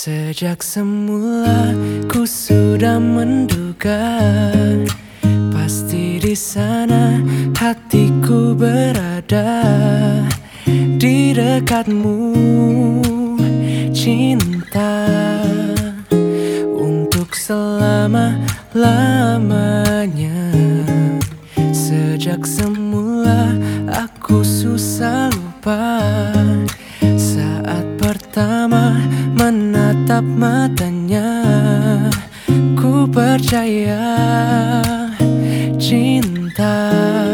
Sejak semula ku sudah menduga pasti di sana hatiku berada di dekatmu, cinta untuk selama-lamanya. Sejak semula aku susah lupa saat pertama menatap matanya. Ku percaya cinta,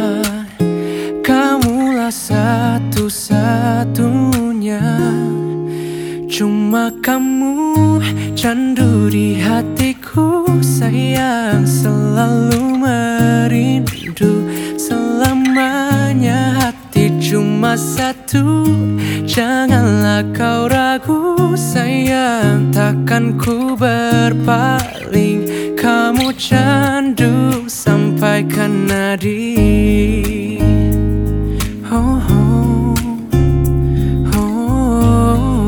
kamulah satu-satunya. Cuma kamu candu di hatiku, sayang, selalu merindu selamanya. Hati cuma satu, janganlah kau ragu, sayang, takkan ku berpaling. Kamu candu sampai ke nadi. Oh, oh, oh.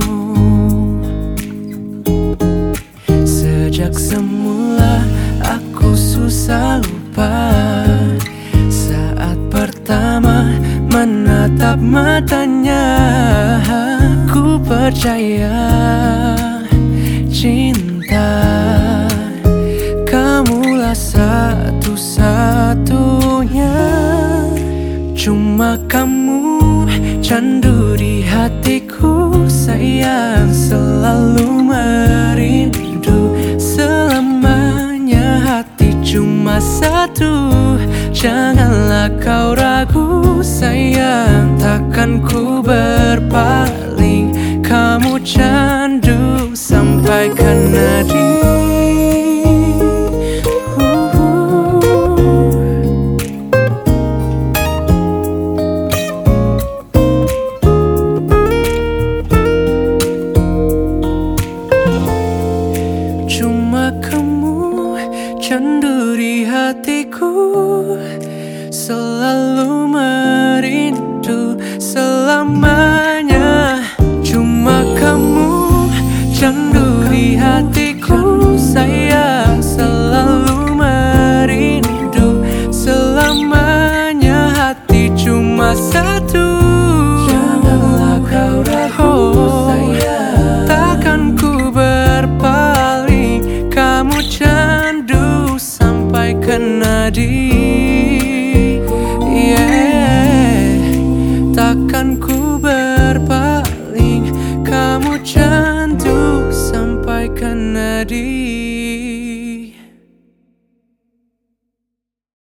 Sejak semula aku susah lupa saat pertama menatap matanya. Ku percaya cinta, kamulah satu-satunya. Cuma kamu candu di hatiku, sayang, selalu merindu selamanya. Hati cuma satu, janganlah kau ragu, sayang, takkan ku berpaling. Kamu candu sampai ke nadi. Cuma kamu candu di hatiku, selalu merindu selamanya. Cuma kamu candu di hatiku, sayang, selalu merindu selamanya. Hati cuma satu, janganlah kau ragu, sayang, takkan ku berpaling. Kamu candu sampai ke nadi. Takkan ku berpaling. Kamu candu sampai ke nadi.